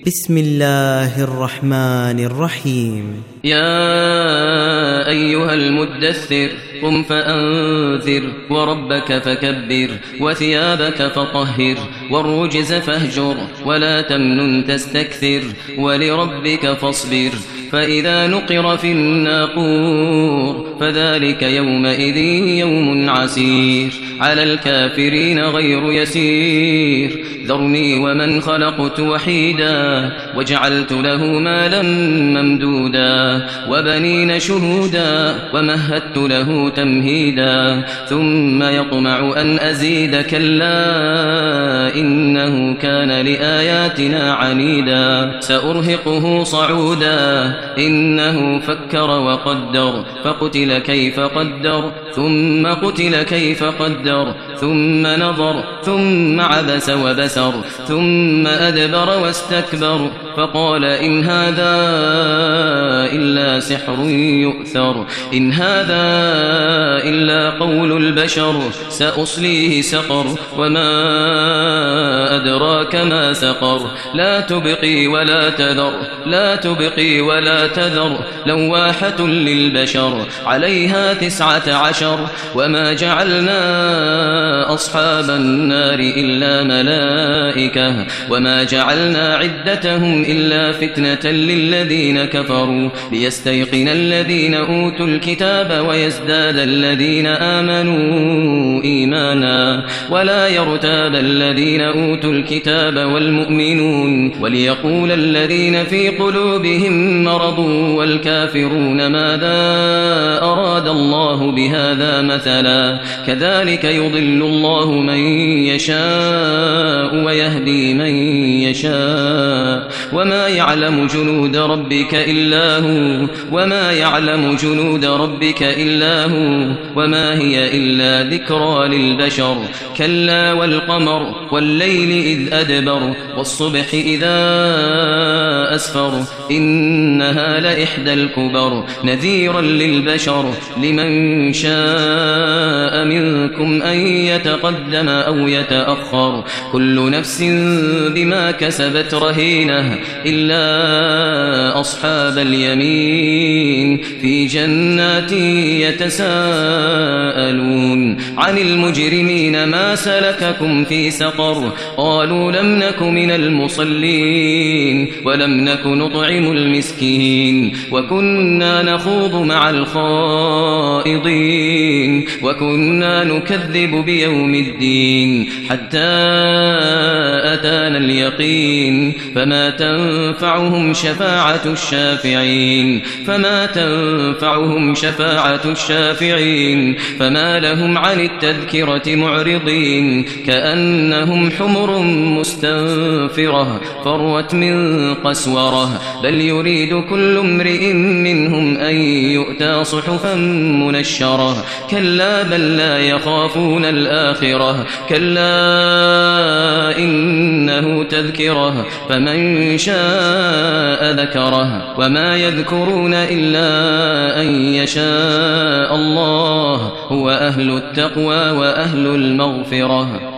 بسم الله الرحمن الرحيم. يا أيها المدثر قم فأنذر وربك فكبر وثيابك فطهر والرجز فاهجر ولا تمنن تستكثر ولربك فاصبر فإذا نقر في الناقور فذلك يومئذ يوم عسير على الكافرين غير يسير ذرني ومن خلقت وحيدا وجعلت له مالا ممدودا وبنين شهودا ومهدت له تمهيدا ثم يطمع أن أزيد كلا إنه كان لآياتنا عنيدا سأرهقه صعودا إنه فكر وقدر فقتل كيف قدر ثم قتل كيف قدر ثم نظر ثم عبس وبسر ثم أدبر واستكبر فقال إن هذا إلا سحر يؤثر إن هذا إلا قول البشر سأصليه سقر وما أدراك ما سقر لا تبقي ولا تذر لا تبقي ولا تذر لواحة للبشر عليها 19 وما جعلنا أصحاب النار إلا ملائكة وما جعلنا عدتهم إلا فتنة للذين كفروا ليستيقن الذين أوتوا الكتاب ويزداد الذين آمنوا إيمانا ولا يرتاب الذين أوتوا الكتاب والمؤمنون وليقول الذين في قلوبهم مرض والكافرون ماذا أراد الله بهذا مثلا كذلك يضل الله من يشاء ويهدي من يشاء وما يعلم جنود ربك إلا هو وما يعلم جنود ربك إلا هو وما هي إلا ذكرى للبشر كلا والقمر والليل إذ أدبر والصبح إذا أسفر إنها لإحدى الكبر نذيرا للبشر لمن شاء منكم أن يتقدم أو يتأخر كل نفس بما كسبت رهينة إلا أصحاب اليمين في جنات يتساءلون عن المجرمين ما سلككم في سقر قالوا لم نك من المصلين ولم نك نطعم المسكين وكنا نخوض مع الخائضين وكنا نكذب بيوم الدين حتى أتانا اليقين فما تنفعهم شفاعة الشافعين فما لهم عن التذكرة معرضين كأنهم حمر مستنفرة فروت من قسورة بل يريد كل امرئ منهم أن يؤتى صحفا منشرة كلا بل لا يخافون الآخرة كلا إنه تذكرة فمن شاء ذكره وما يذكرون إلا أن يشاء الله هو أهل التقوى وأهل المغفرة